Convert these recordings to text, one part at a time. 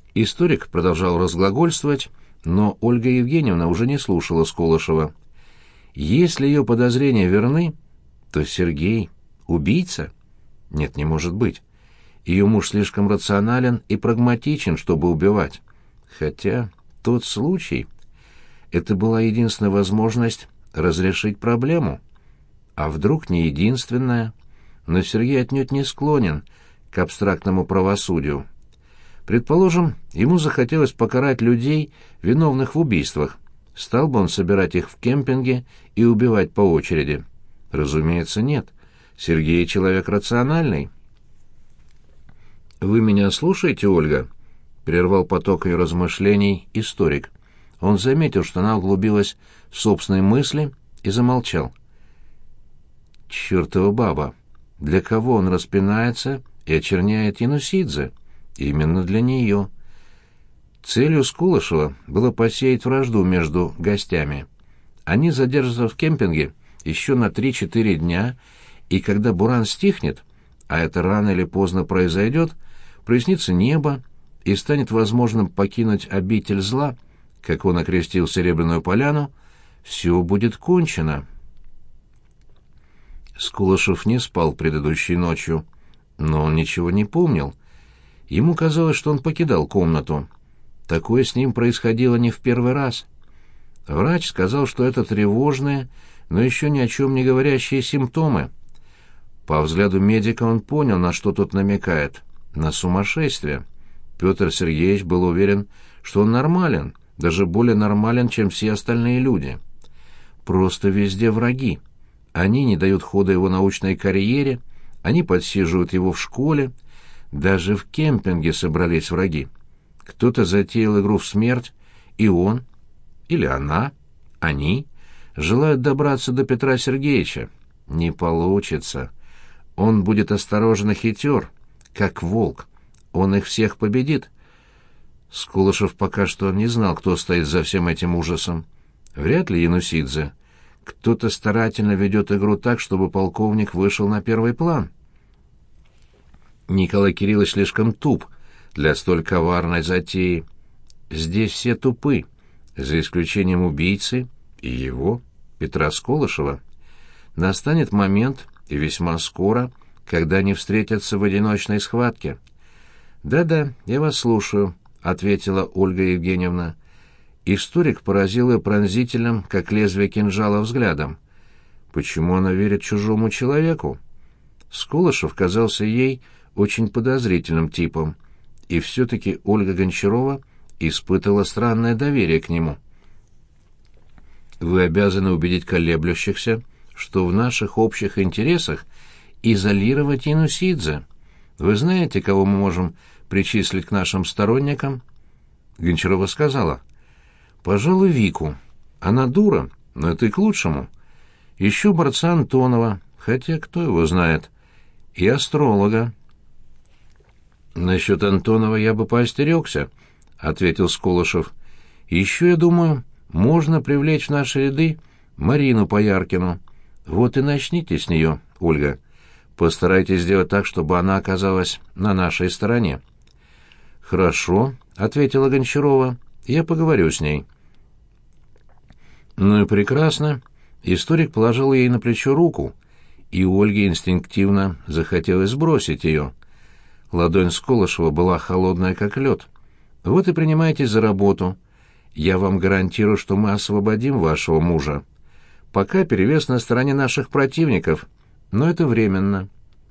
Историк продолжал разглагольствовать, но Ольга Евгеньевна уже не слушала Скулышева. Если ее подозрения верны, то Сергей — убийца? Нет, не может быть. Ее муж слишком рационален и прагматичен, чтобы убивать. Хотя тот случай — это была единственная возможность разрешить проблему. А вдруг не единственная? Но Сергей отнюдь не склонен к абстрактному правосудию. Предположим, ему захотелось покарать людей, виновных в убийствах. Стал бы он собирать их в кемпинге и убивать по очереди? Разумеется, нет. Сергей человек рациональный. «Вы меня слушаете, Ольга?» — прервал поток ее размышлений историк. Он заметил, что она углубилась в собственные мысли, и замолчал. «Чертова баба! Для кого он распинается и очерняет Янусидзе? Именно для нее». Целью Скулышева было посеять вражду между гостями. Они задержатся в кемпинге еще на 3-4 дня, и когда буран стихнет, а это рано или поздно произойдет, прояснится небо, и станет возможным покинуть обитель зла, как он окрестил Серебряную поляну, все будет кончено. Скулышев не спал предыдущей ночью, но он ничего не помнил. Ему казалось, что он покидал комнату. Такое с ним происходило не в первый раз. Врач сказал, что это тревожные, но еще ни о чем не говорящие симптомы. По взгляду медика он понял, на что тот намекает. На сумасшествие. Петр Сергеевич был уверен, что он нормален, даже более нормален, чем все остальные люди. Просто везде враги. Они не дают хода его научной карьере, они подсиживают его в школе, даже в кемпинге собрались враги. Кто-то затеял игру в смерть, и он, или она, они, желают добраться до Петра Сергеевича. Не получится. Он будет осторожен и хитер, как волк. Он их всех победит. Скулышев пока что не знал, кто стоит за всем этим ужасом. Вряд ли Янусидзе. Кто-то старательно ведет игру так, чтобы полковник вышел на первый план. Николай Кириллович слишком туп для столь коварной затеи. Здесь все тупы, за исключением убийцы и его, Петра Скулышева. Настанет момент, и весьма скоро, когда они встретятся в одиночной схватке. «Да-да, я вас слушаю», — ответила Ольга Евгеньевна. Историк поразил ее пронзительным, как лезвие кинжала, взглядом. Почему она верит чужому человеку? Скулышев казался ей очень подозрительным типом, и все-таки Ольга Гончарова испытывала странное доверие к нему. «Вы обязаны убедить колеблющихся, что в наших общих интересах изолировать Янусидзе. Вы знаете, кого мы можем причислить к нашим сторонникам?» Гончарова сказала: «Пожалуй, Вику. Она дура, но это и к лучшему. Ищу борца Антонова, хотя кто его знает, и астролога». «Насчет Антонова я бы поостерегся», — ответил Скулышев. «Еще, я думаю, можно привлечь в наши ряды Марину Пояркину. Вот и начните с нее, Ольга. Постарайтесь сделать так, чтобы она оказалась на нашей стороне». «Хорошо», — ответила Гончарова. «Я поговорю с ней». «Ну и прекрасно». Историк положил ей на плечо руку, и Ольге инстинктивно захотелось сбросить ее. Ладонь Скулышева была холодная, как лед. «Вот и принимайтесь за работу. Я вам гарантирую, что мы освободим вашего мужа. Пока перевес на стороне наших противников, но это временно».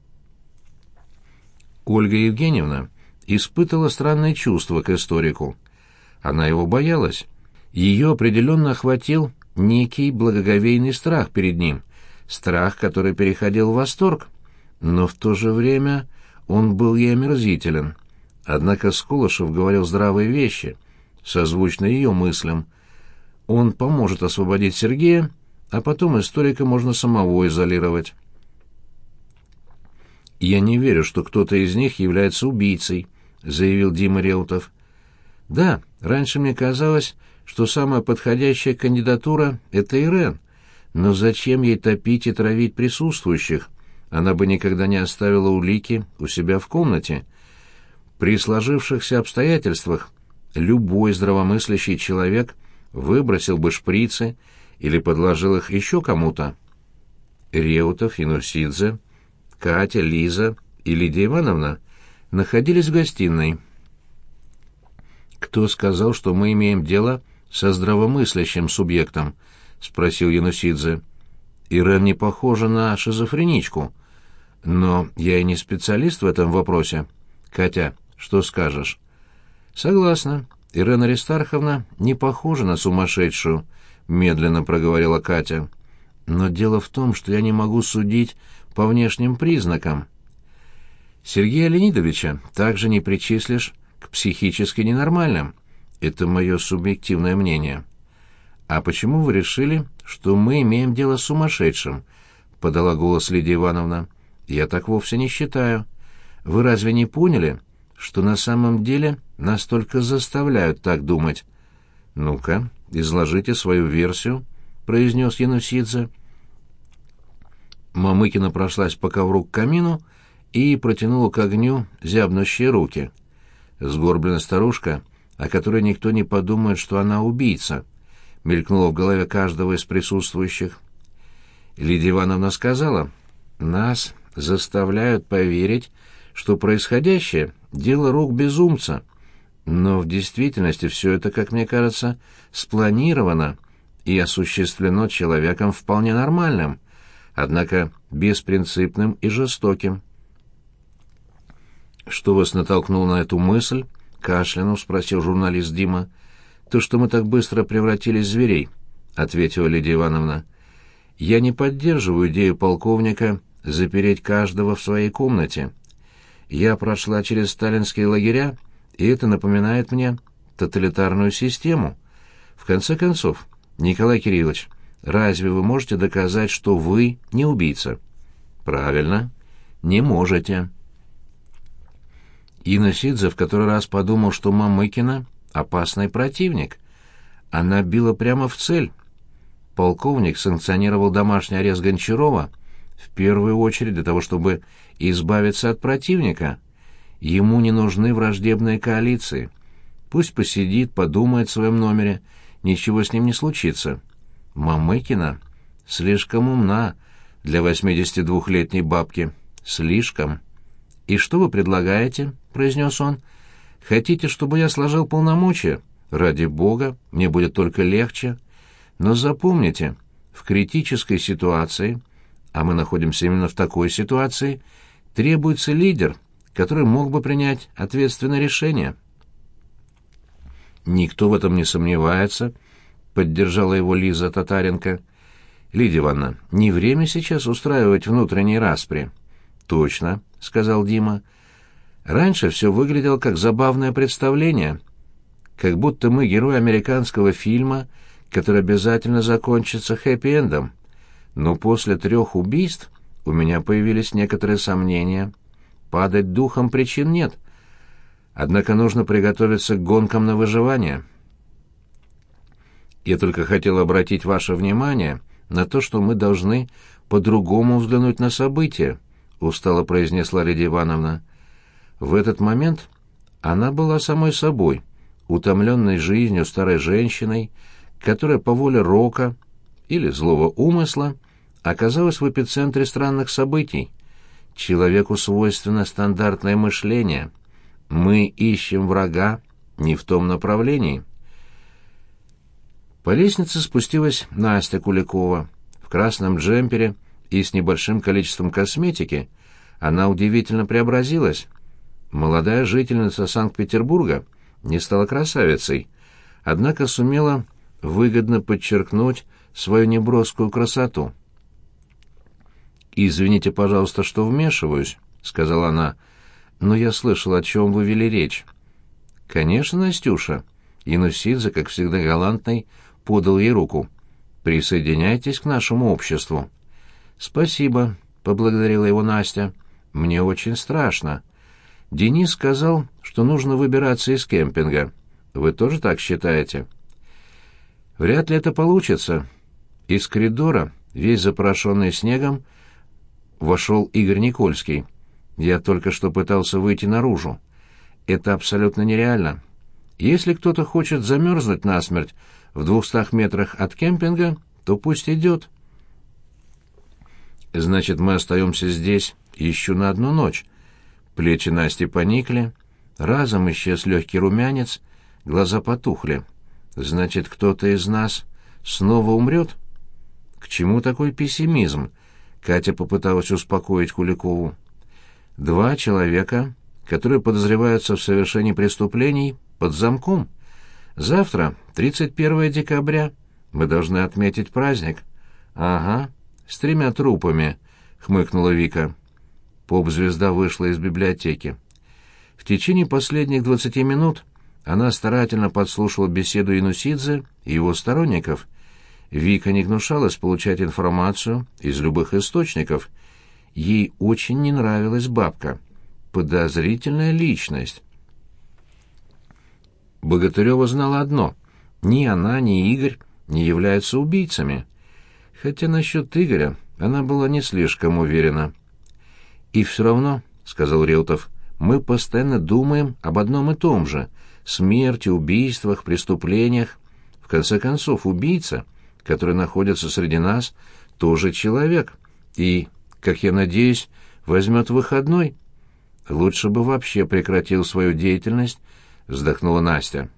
Ольга Евгеньевна испытывала странные чувства к историку. Она его боялась. Ее определенно охватил некий благоговейный страх перед ним, страх, который переходил в восторг, но в то же время он был ей омерзителен. Однако Скулышев говорил здравые вещи, созвучные ее мыслям. Он поможет освободить Сергея, а потом историка можно самого изолировать. «Я не верю, что кто-то из них является убийцей», — заявил Дима Реутов. «Да, раньше мне казалось, что самая подходящая кандидатура — это Ирен. Но зачем ей топить и травить присутствующих? Она бы никогда не оставила улики у себя в комнате. При сложившихся обстоятельствах любой здравомыслящий человек выбросил бы шприцы или подложил их еще кому-то. Реутов, Янусидзе, Катя, Лиза и Лидия Ивановна находились в гостиной. «Кто сказал, что мы имеем дело со здравомыслящим субъектом?» — спросил Янусидзе. «Ирен не похожа на шизофреничку. Но я и не специалист в этом вопросе. Катя, что скажешь?» «Согласна. Ирена Аристарховна не похожа на сумасшедшую», — медленно проговорила Катя. «Но дело в том, что я не могу судить по внешним признакам. Сергея Леонидовича также не причислишь к психически ненормальным. Это мое субъективное мнение». «А почему вы решили, что мы имеем дело с сумасшедшим?» — подала голос Лидия Ивановна. «Я так вовсе не считаю. Вы разве не поняли, что на самом деле нас только заставляют так думать?» «Ну-ка, изложите свою версию», — произнес Янусидзе. Мамыкина прошлась по ковру к камину и протянула к огню зябнущие руки. Сгорбленная старушка, о которой никто не подумает, что она убийца, мелькнула в голове каждого из присутствующих. Лидия Ивановна сказала: «Нас заставляют поверить, что происходящее — дело рук безумца. Но в действительности все это, как мне кажется, спланировано и осуществлено человеком вполне нормальным, однако беспринципным и жестоким». «Что вас натолкнуло на эту мысль?» — кашлянув спросил журналист Дима. «То, что мы так быстро превратились в зверей», — ответила Лидия Ивановна. «Я не поддерживаю идею полковника запереть каждого в своей комнате. Я прошла через сталинские лагеря, и это напоминает мне тоталитарную систему. В конце концов, Николай Кириллович, разве вы можете доказать, что вы не убийца?» «Правильно, не можете». Янусидзе в который раз подумал, что Мамыкина — опасный противник. Она била прямо в цель. Полковник санкционировал домашний арест Гончарова в первую очередь для того, чтобы избавиться от противника. Ему не нужны враждебные коалиции. Пусть посидит, подумает в своем номере, ничего с ним не случится. Мамыкина слишком умна для 82-летней бабки. Слишком. «И что вы предлагаете?» — произнес он. «Хотите, чтобы я сложил полномочия? Ради бога, мне будет только легче. Но запомните, в критической ситуации, а мы находимся именно в такой ситуации, требуется лидер, который мог бы принять ответственное решение». «Никто в этом не сомневается», — поддержала его Лиза Татаренко. «Лидия Ивановна, не время сейчас устраивать внутренние распри». «Точно», — сказал Дима. «Раньше все выглядело как забавное представление, как будто мы герои американского фильма, который обязательно закончится хэппи-эндом. Но после 3 убийств у меня появились некоторые сомнения. Падать духом причин нет. Однако нужно приготовиться к гонкам на выживание. Я только хотел обратить ваше внимание на то, что мы должны по-другому взглянуть на события», — устало произнесла Лидия Ивановна. В этот момент она была самой собой, утомленной жизнью старой женщиной, которая по воле рока или злого умысла оказалась в эпицентре странных событий. Человеку свойственно стандартное мышление. Мы ищем врага не в том направлении. По лестнице спустилась Настя Куликова. В красном джемпере и с небольшим количеством косметики она удивительно преобразилась. Молодая жительница Санкт-Петербурга не стала красавицей, однако сумела выгодно подчеркнуть свою неброскую красоту. «Извините, пожалуйста, что вмешиваюсь», — сказала она, — «но я слышал, о чем вы вели речь». «Конечно, Настюша», — Янусидзе, как всегда галантный, подал ей руку. «Присоединяйтесь к нашему обществу». «Спасибо», — поблагодарила его Настя. «Мне очень страшно. Денис сказал, что нужно выбираться из кемпинга. Вы тоже так считаете?» «Вряд ли это получится». Из коридора, весь запорошенный снегом, вошел Игорь Никольский. «Я только что пытался выйти наружу. это абсолютно нереально. Если кто-то хочет замерзнуть насмерть в 200 метрах от кемпинга, то пусть идет. Значит, мы остаемся здесь еще на одну ночь. Плечи Насти поникли, разом исчез легкий румянец, глаза потухли. Значит, кто-то из нас снова умрет? К чему такой пессимизм? Катя попыталась успокоить Куликову. 2 человека, которые подозреваются в совершении преступлений, под замком. Завтра, 31 декабря, мы должны отметить праздник. Ага, с 3 трупами, хмыкнула Вика. Поп-звезда вышла из библиотеки. В течение последних 20 минут она старательно подслушивала беседу Янусидзе и его сторонников. Вика не гнушалась получать информацию из любых источников. Ей очень не нравилась бабка. Подозрительная личность. Богатырева знала одно: ни она, ни Игорь не являются убийцами. Хотя насчет Игоря она была не слишком уверена. «И все равно, — сказал Реутов, — мы постоянно думаем об одном и том же — смерти, убийствах, преступлениях. В конце концов, убийца, который находится среди нас, тоже человек, и, как я надеюсь, возьмет выходной. Лучше бы вообще прекратил свою деятельность, — вздохнула Настя.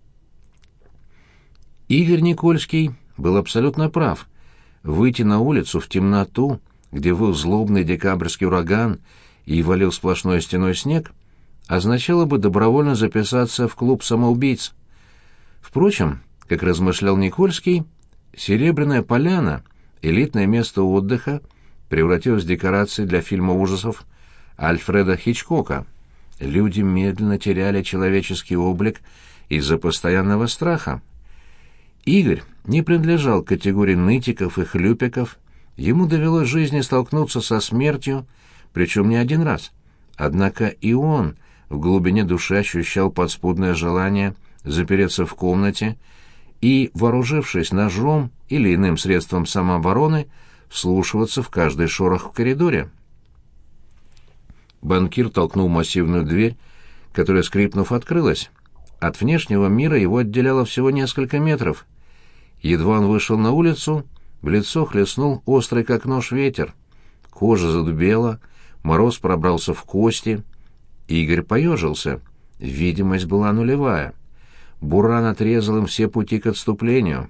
Игорь Никольский был абсолютно прав. Выйти на улицу в темноту, где выл злобный декабрьский ураган и валил сплошной стеной снег, означало бы добровольно записаться в клуб самоубийц. Впрочем, как размышлял Никольский, Серебряная Поляна, элитное место отдыха, превратилось в декорации для фильма ужасов Альфреда Хичкока. Люди медленно теряли человеческий облик из-за постоянного страха. Игорь не принадлежал к категории нытиков и хлюпиков. Ему довелось в жизни столкнуться со смертью, причем не один раз. Однако и он в глубине души ощущал подспудное желание запереться в комнате и, вооружившись ножом или иным средством самообороны, вслушиваться в каждый шорох в коридоре. Банкир толкнул массивную дверь, которая, скрипнув, открылась. От внешнего мира его отделяло всего несколько метров. Едва он вышел на улицу, в лицо хлестнул острый как нож ветер. Кожа задубела, мороз пробрался в кости. Игорь поежился. Видимость была нулевая. Буран отрезал им все пути к отступлению.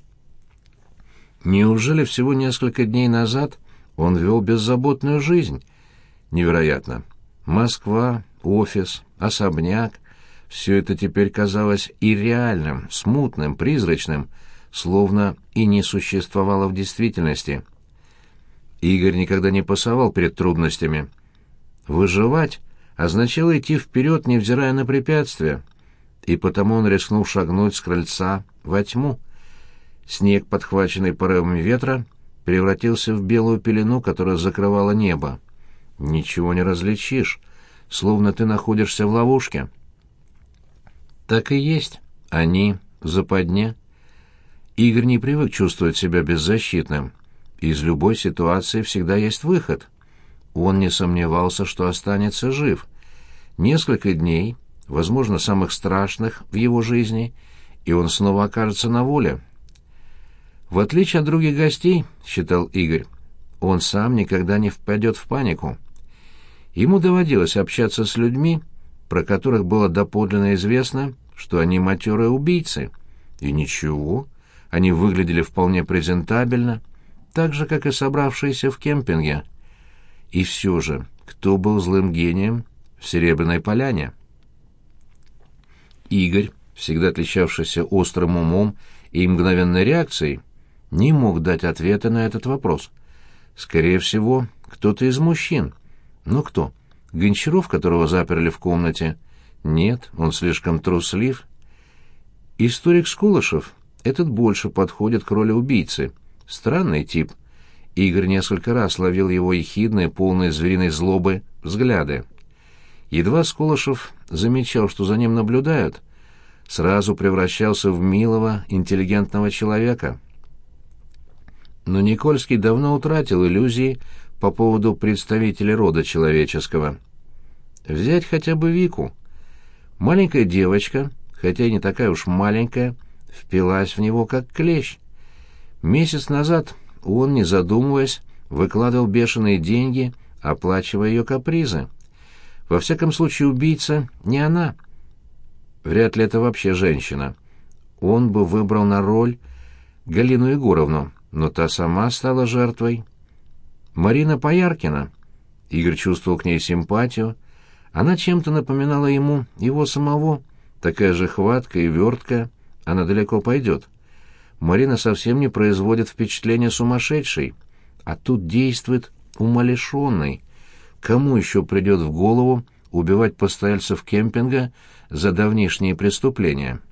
Неужели всего несколько дней назад он вел беззаботную жизнь? Невероятно. Москва, офис, особняк — все это теперь казалось и реальным, смутным, призрачным, словно и не существовало в действительности. Игорь никогда не пасовал перед трудностями. Выживать означало идти вперед, невзирая на препятствия, и потому он рискнул шагнуть с крыльца во тьму. Снег, подхваченный порывами ветра, превратился в белую пелену, которая закрывала небо. Ничего не различишь, словно ты находишься в ловушке. Так и есть. Они в западне. Игорь не привык чувствовать себя беззащитным. Из любой ситуации всегда есть выход. Он не сомневался, что останется жив. Несколько дней, возможно, самых страшных в его жизни, и он снова окажется на воле. В отличие от других гостей, считал Игорь, он сам никогда не впадет в панику. Ему доводилось общаться с людьми, про которых было доподлинно известно, что они матерые убийцы. И ничего, они выглядели вполне презентабельно, так же, как и собравшиеся в кемпинге. И все же, кто был злым гением в Серебряной Поляне? Игорь, всегда отличавшийся острым умом и мгновенной реакцией, не мог дать ответа на этот вопрос. Скорее всего, кто-то из мужчин. Но кто? Гончаров, которого заперли в комнате? Нет, он слишком труслив. Историк Скулышев, этот больше подходит к роли убийцы. Странный тип. Игорь несколько раз ловил его ехидные, полные звериной злобы, взгляды. Едва Скулышев замечал, что за ним наблюдают, сразу превращался в милого, интеллигентного человека. Но Никольский давно утратил иллюзии по поводу представителей рода человеческого. Взять хотя бы Вику. Маленькая девочка, хотя и не такая уж маленькая, впилась в него как клещ. Месяц назад он, не задумываясь, выкладывал бешеные деньги, оплачивая ее капризы. Во всяком случае, убийца не она. Вряд ли это вообще женщина. Он бы выбрал на роль Галину Егоровну, но та сама стала жертвой. Марина Пояркина. Игорь чувствовал к ней симпатию. Она чем-то напоминала ему его самого. Такая же хваткая и верткая. Она далеко пойдет. Марина совсем не производит впечатления сумасшедшей, а тут действует умалишенной. Кому еще придет в голову убивать постояльцев кемпинга за давнишние преступления?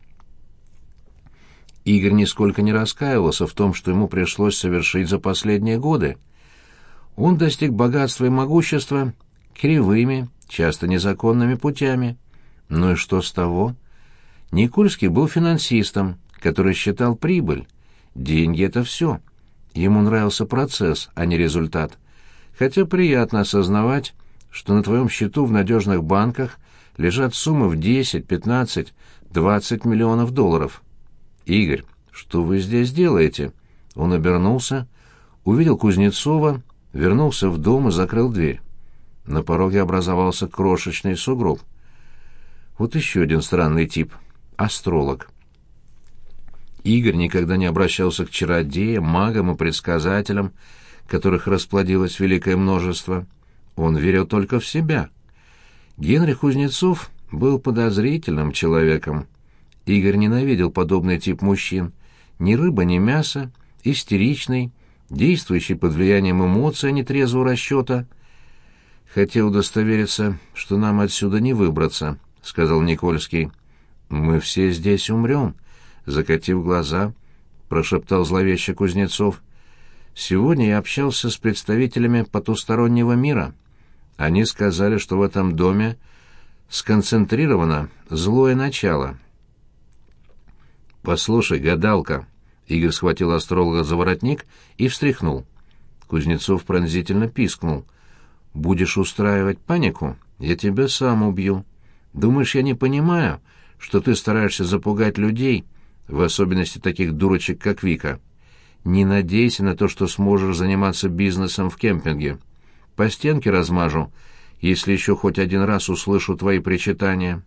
Игорь нисколько не раскаивался в том, что ему пришлось совершить за последние годы. Он достиг богатства и могущества кривыми, часто незаконными путями. Ну и что с того? Никольский был финансистом, который считал прибыль. Деньги — это все. Ему нравился процесс, а не результат. Хотя приятно осознавать, что на твоем счету в надежных банках лежат суммы в 10, 15, 20 миллионов долларов. «Игорь, что вы здесь делаете?» Он обернулся, увидел Кузнецова, вернулся в дом и закрыл дверь. На пороге образовался крошечный сугроб. Вот еще один странный тип — астролог. Игорь никогда не обращался к чародеям, магам и предсказателям, которых расплодилось великое множество. Он верил только в себя. Генрих Кузнецов был подозрительным человеком. Игорь ненавидел подобный тип мужчин. Ни рыба, ни мясо, истеричный, действующий под влиянием эмоций, а не трезвого расчета. «Хотел удостовериться, что нам отсюда не выбраться», — сказал Никольский. «Мы все здесь умрем», — закатив глаза, прошептал зловеще Кузнецов. «Сегодня я общался с представителями потустороннего мира. Они сказали, что в этом доме сконцентрировано злое начало». «Послушай, гадалка», — Игорь схватил астролога за воротник и встряхнул. Кузнецов пронзительно пискнул. «Будешь устраивать панику, я тебя сам убью. Думаешь, я не понимаю, что ты стараешься запугать людей, в особенности таких дурочек, как Вика? Не надейся на то, что сможешь заниматься бизнесом в кемпинге. По стенке размажу, если еще хоть один раз услышу твои причитания».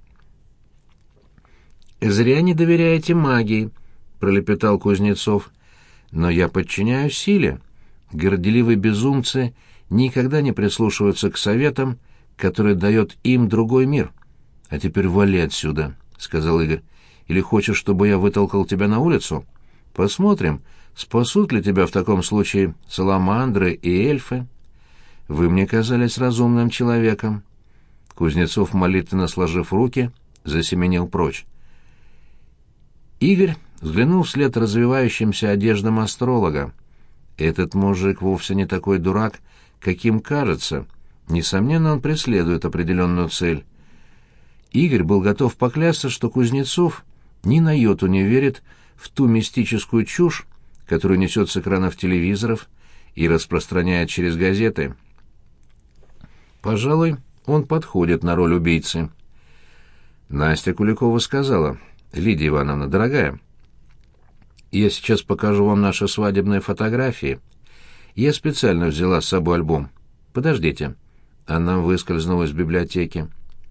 «Зря не доверяете магии», — пролепетал Кузнецов. «Но я подчиняюсь силе. Горделивые безумцы никогда не прислушиваются к советам, которые дает им другой мир. А теперь вали отсюда», — сказал Игорь. «Или хочешь, чтобы я вытолкал тебя на улицу? Посмотрим, спасут ли тебя в таком случае саламандры и эльфы. Вы мне казались разумным человеком». Кузнецов, молитвенно сложив руки, засеменил прочь. Игорь взглянул вслед развивающимся одеждам астролога. Этот мужик вовсе не такой дурак, каким кажется. Несомненно, он преследует определенную цель. Игорь был готов поклясться, что Кузнецов ни на йоту не верит в ту мистическую чушь, которую несет с экранов телевизоров и распространяет через газеты. Пожалуй, он подходит на роль убийцы. Настя Куликова сказала: «Лидия Ивановна, дорогая, я сейчас покажу вам наши свадебные фотографии. Я специально взяла с собой альбом. Подождите». Она выскользнула из библиотеки.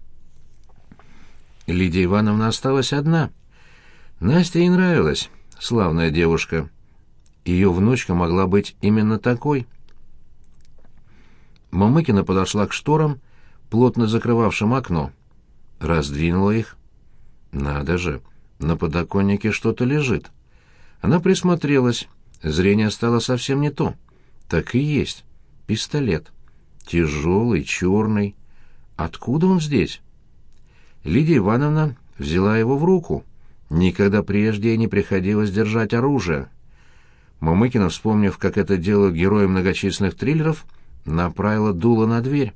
Лидия Ивановна осталась одна. Насте ей нравилась, славная девушка. Ее внучка могла быть именно такой. Мамыкина подошла к шторам, плотно закрывавшим окно. Раздвинула их. Надо же, на подоконнике что-то лежит. Она присмотрелась. Зрение стало совсем не то. Так и есть. Пистолет. Тяжелый, черный. Откуда он здесь? Лидия Ивановна взяла его в руку. Никогда прежде ей не приходилось держать оружие. Мамыкина, вспомнив, как это делают герои многочисленных триллеров, направила дуло на дверь.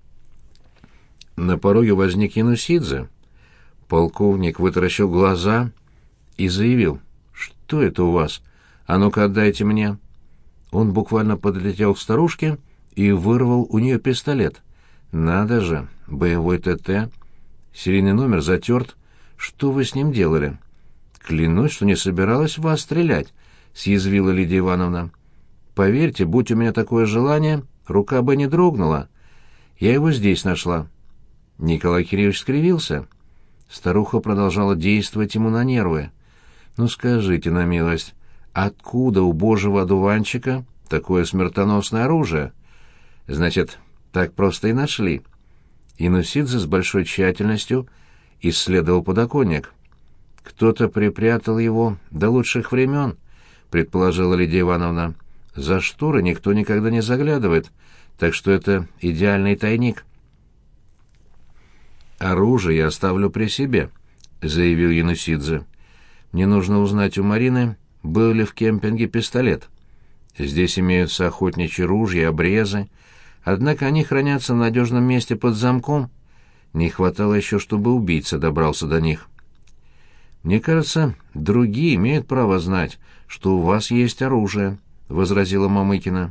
На пороге возник Янусидзе. Полковник вытаращил глаза и заявил: «Что это у вас? А ну-ка отдайте мне». Он буквально подлетел к старушке и вырвал у нее пистолет. Надо же, боевой ТТ. Серийный номер затерт. Что вы с ним делали?» «Клянусь, что не собиралась в вас стрелять», — съязвила Лидия Ивановна. «Поверьте, будь у меня такое желание, рука бы не дрогнула. Я его здесь нашла». Николай Кириллович скривился. Старуха продолжала действовать ему на нервы. «Ну скажите на милость, откуда у божьего одуванчика такое смертоносное оружие?» «Значит, так просто и нашли». Инусидзе с большой тщательностью исследовал подоконник. «Кто-то припрятал его до лучших времен», — предположила Лидия Ивановна. «За шторы никто никогда не заглядывает, так что это идеальный тайник». «Оружие я оставлю при себе», — заявил Янусидзе. «Мне нужно узнать у Марины, был ли в кемпинге пистолет. Здесь имеются охотничьи ружья и обрезы, однако они хранятся в надежном месте под замком. Не хватало еще, чтобы убийца добрался до них». «Мне кажется, другие имеют право знать, что у вас есть оружие», — возразила Мамыкина.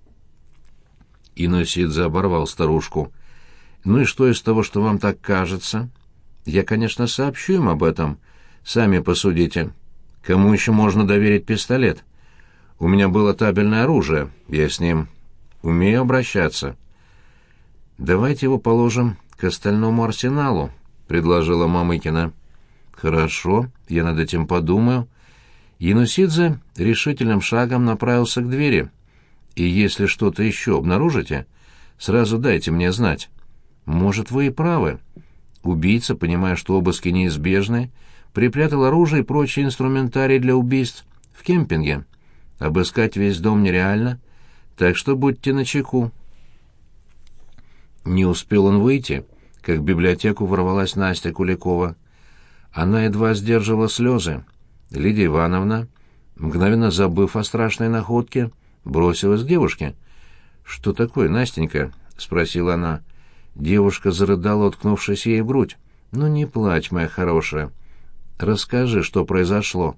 Инусидзе оборвал старушку. «Ну и что из того, что вам так кажется? Я, конечно, сообщу им об этом. Сами посудите. Кому еще можно доверить пистолет? У меня было табельное оружие, я с ним умею обращаться». «Давайте его положим к остальному арсеналу», — предложила Мамыкина. «Хорошо, я над этим подумаю». Янусидзе решительным шагом направился к двери. «И если что-то еще обнаружите, сразу дайте мне знать. Может, вы и правы». Убийца, понимая, что обыски неизбежны, припрятал оружие и прочий инструментарий для убийств в кемпинге. Обыскать весь дом нереально, так что будьте начеку. Не успел он выйти, как в библиотеку ворвалась Настя Куликова. Она едва сдерживала слезы. Лидия Ивановна, мгновенно забыв о страшной находке, бросилась к девушке. «Что такое, Настенька?» — спросила она. Девушка зарыдала, уткнувшись ей в грудь. «Ну не плачь, моя хорошая. Расскажи, что произошло».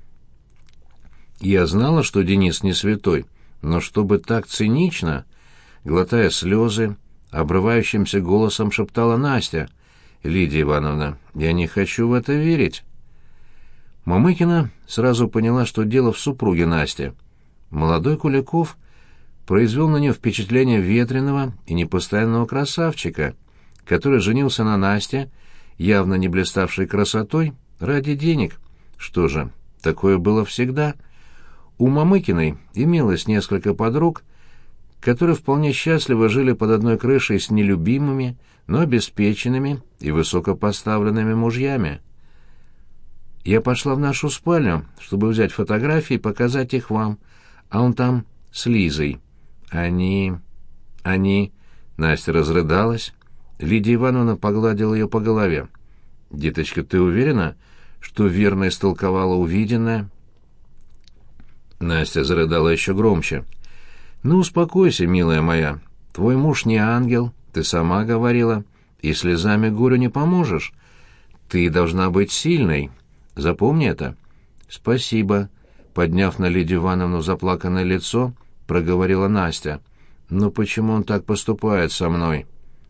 «Я знала, что Денис не святой, но чтобы так цинично...» Глотая слезы, обрывающимся голосом шептала Настя. «Лидия Ивановна, я не хочу в это верить». Мамыкина сразу поняла, что дело в супруге Насти. Молодой Куликов произвел на нее впечатление ветреного и непостоянного красавчика, который женился на Насте, явно не блиставшей красотой, ради денег. Что же, такое было всегда. У Мамыкиной имелось несколько подруг, которые вполне счастливо жили под одной крышей с нелюбимыми, но обеспеченными и высокопоставленными мужьями. Я пошла в нашу спальню, чтобы взять фотографии и показать их вам, а он там с Лизой. Они... Настя разрыдалась. Лидия Ивановна погладила ее по голове. «Деточка, ты уверена, что верно истолковала увиденное?» Настя зарыдала еще громче. «Ну, успокойся, милая моя. Твой муж не ангел, ты сама говорила, и слезами горю не поможешь. Ты должна быть сильной. Запомни это». «Спасибо», — подняв на Лидию Ивановну заплаканное лицо, проговорила Настя. «Но почему он так поступает со мной?»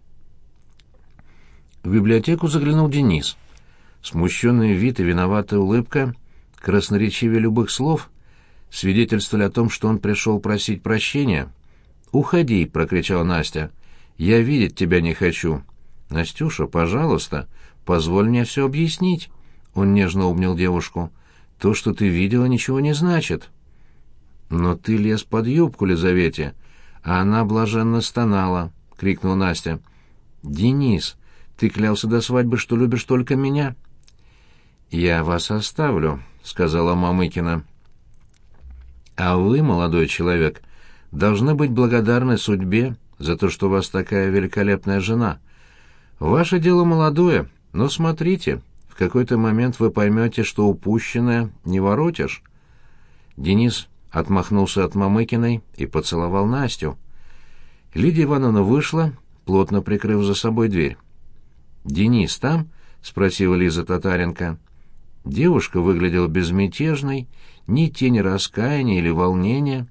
В библиотеку заглянул Денис. Смущенный вид и виноватая улыбка, красноречивее любых слов, свидетельствовали о том, что он пришел просить прощения. «Уходи», — прокричала Настя. «Я видеть тебя не хочу». «Настюша, пожалуйста, позволь мне все объяснить». Он нежно обнял девушку. «То, что ты видела, ничего не значит». «Но ты лез под юбку Лизавете, а она блаженно стонала», — крикнула Настя. «Денис, ты клялся до свадьбы, что любишь только меня». «Я вас оставлю», — сказала Мамыкина. «А вы, молодой человек, должны быть благодарны судьбе за то, что у вас такая великолепная жена. Ваше дело молодое, но смотрите, в какой-то момент вы поймете, что упущенное не воротишь». Денис отмахнулся от Мамыкиной и поцеловал Настю. Лидия Ивановна вышла, плотно прикрыв за собой дверь. «Денис там?» — спросила Лиза Татаренко. Девушка выглядела безмятежной, ни тени раскаяния или волнения.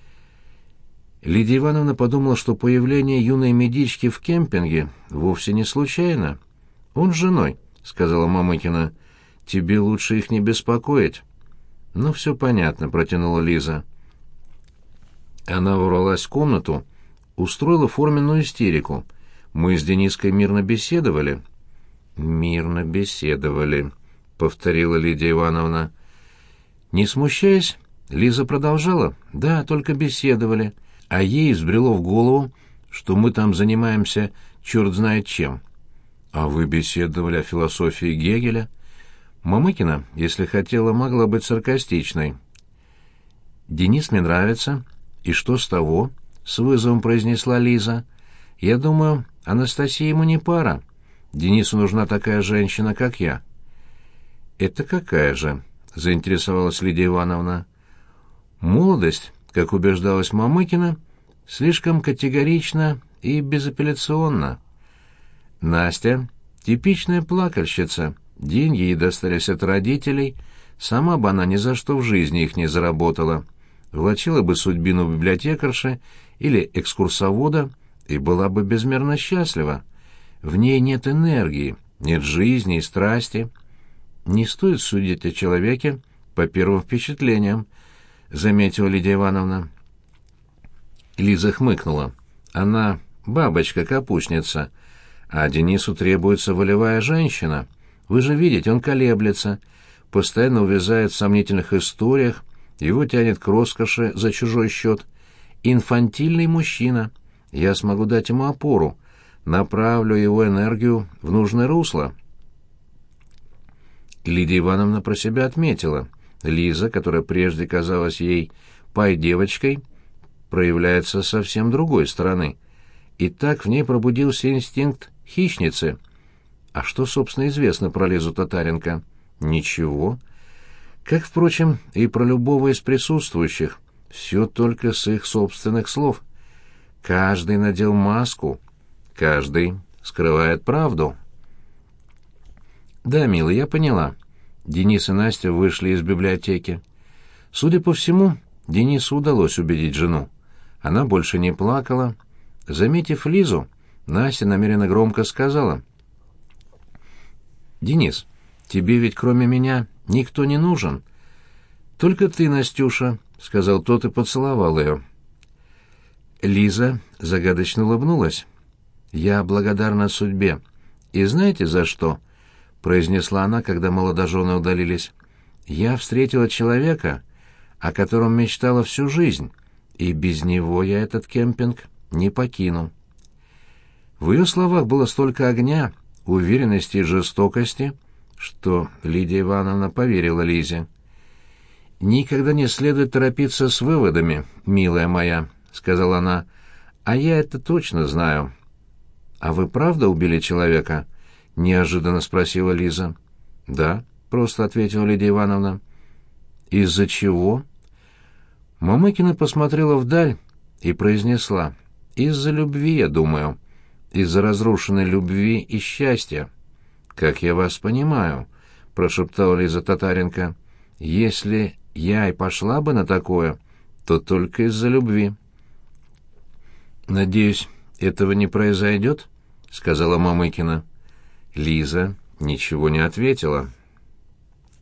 Лидия Ивановна подумала, что появление юной медички в кемпинге вовсе не случайно. «Он с женой», — сказала Мамыкина. «Тебе лучше их не беспокоить». «Ну, все понятно», — протянула Лиза. Она ворвалась в комнату, устроила форменную истерику. «Мы с Дениской мирно беседовали». «Мирно беседовали», — повторила Лидия Ивановна. Не смущаясь, Лиза продолжала. «Да, только беседовали. А ей взбрело в голову, что мы там занимаемся черт знает чем». «А вы беседовали о философии Гегеля?» Мамыкина, если хотела, могла быть саркастичной. «Денис мне нравится. И что с того?» — с вызовом произнесла Лиза. «Я думаю, Анастасия ему не пара. Денису нужна такая женщина, как я». «Это какая же?» — заинтересовалась Лидия Ивановна. Молодость, как убеждалась Мамыкина, слишком категорична и безапелляционна. Настя — типичная плакальщица. Деньги ей достались от родителей, сама бы она ни за что в жизни их не заработала. Влачила бы судьбину библиотекарши или экскурсовода и была бы безмерно счастлива. В ней нет энергии, нет жизни и страсти. Не стоит судить о человеке по первым впечатлениям, заметила Лидия Ивановна. Лиза хмыкнула. Она бабочка-капустница, а Денису требуется волевая женщина. Вы же видите, он колеблется, постоянно увязает в сомнительных историях, его тянет к роскоши за чужой счет. Инфантильный мужчина. Я смогу дать ему опору, направлю его энергию в нужное русло. Лидия Ивановна про себя отметила. Лиза, которая прежде казалась ей пай-девочкой, проявляется совсем другой стороны. И так в ней пробудился инстинкт хищницы. А что, собственно, известно про Лизу Татаренко? Ничего. Как, впрочем, и про любого из присутствующих. Все только с их собственных слов. Каждый надел маску, каждый скрывает правду. Да, милый, я поняла. Денис и Настя вышли из библиотеки. Судя по всему, Денису удалось убедить жену. Она больше не плакала. Заметив Лизу, Настя намеренно громко сказала: «Денис, тебе ведь кроме меня никто не нужен». «Только ты, Настюша», — сказал тот и поцеловал ее. Лиза загадочно улыбнулась. «Я благодарна судьбе. И знаете, за что?» — произнесла она, когда молодожены удалились. «Я встретила человека, о котором мечтала всю жизнь, и без него я этот кемпинг не покину». В ее словах было столько огня, уверенности и жестокости, что Лидия Ивановна поверила Лизе. «Никогда не следует торопиться с выводами, милая моя», — сказала она, — «а я это точно знаю». «А вы правда убили человека?» — неожиданно спросила Лиза. «Да», — просто ответила Лидия Ивановна. «Из-за чего?» Мамыкина посмотрела вдаль и произнесла: «Из-за любви, я думаю, из-за разрушенной любви и счастья». «Как я вас понимаю», — прошептала Лиза Татаренко, — «если я и пошла бы на такое, то только из-за любви». «Надеюсь, этого не произойдет?» — сказала Мамыкина. Лиза ничего не ответила.